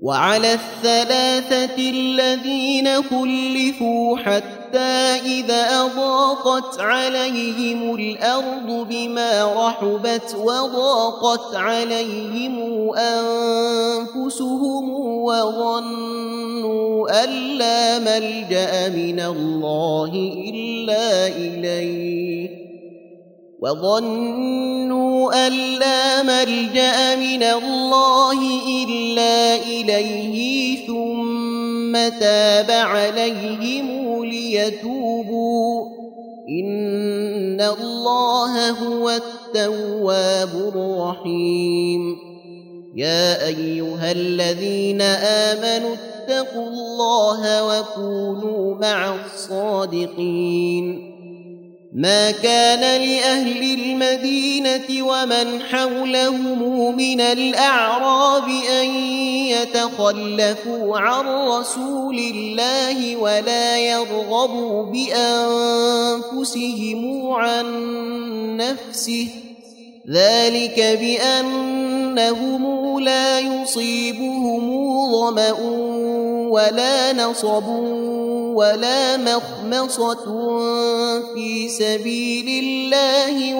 وعلى الثلاثة الذين خلفوا حتى إذا أضاقت عليهم الأرض بما رحبت وضاقت عليهم أنفسهم وظنوا أن لا ملجأ من الله إلا إليه ثم تاب عليهم ليتوبوا إن الله هو التواب الرحيم يا أيها الذين آمنوا اتقوا الله وكونوا مع الصادقين ما كان لأهل المدينة ومن حولهم من الأعراب أن يتخلفوا عن رسول الله ولا يرغبوا بأنفسهم عن نفسه ذلك بأنهم لا يصيبهم ظمأ ولا نصب ولا مخمصة في سبيل الله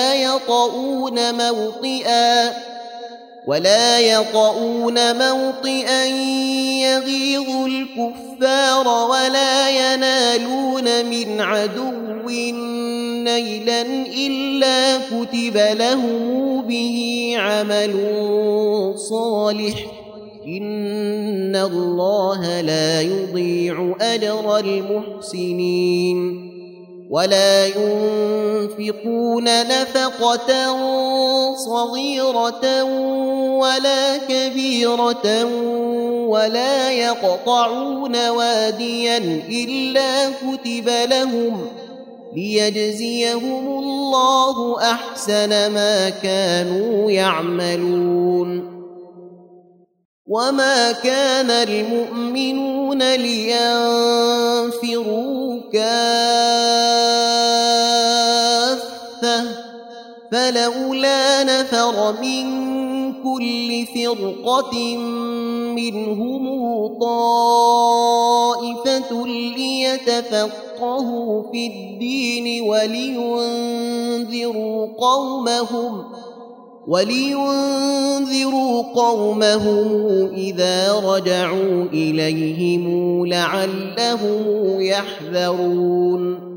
ولا يطؤون موطئا يغيظ الكفار ولا ينالون من عدو نيلا إلا كتب لهم به عمل صالح إن الله لا يضيع أجر المحسنين ولا ينفقون نفقة صغيرة ولا كبيرة ولا يقطعون واديا إلا كتب لهم ليجزيهم الله أحسن ما كانوا يعملون وما كان المؤمنون لينفروا كافة فلولا نفر من كل فرقة منهم طائفة ليتفقهوا في الدين ولينذروا قومهم إذا رجعوا إليهم لعلهم يحذرون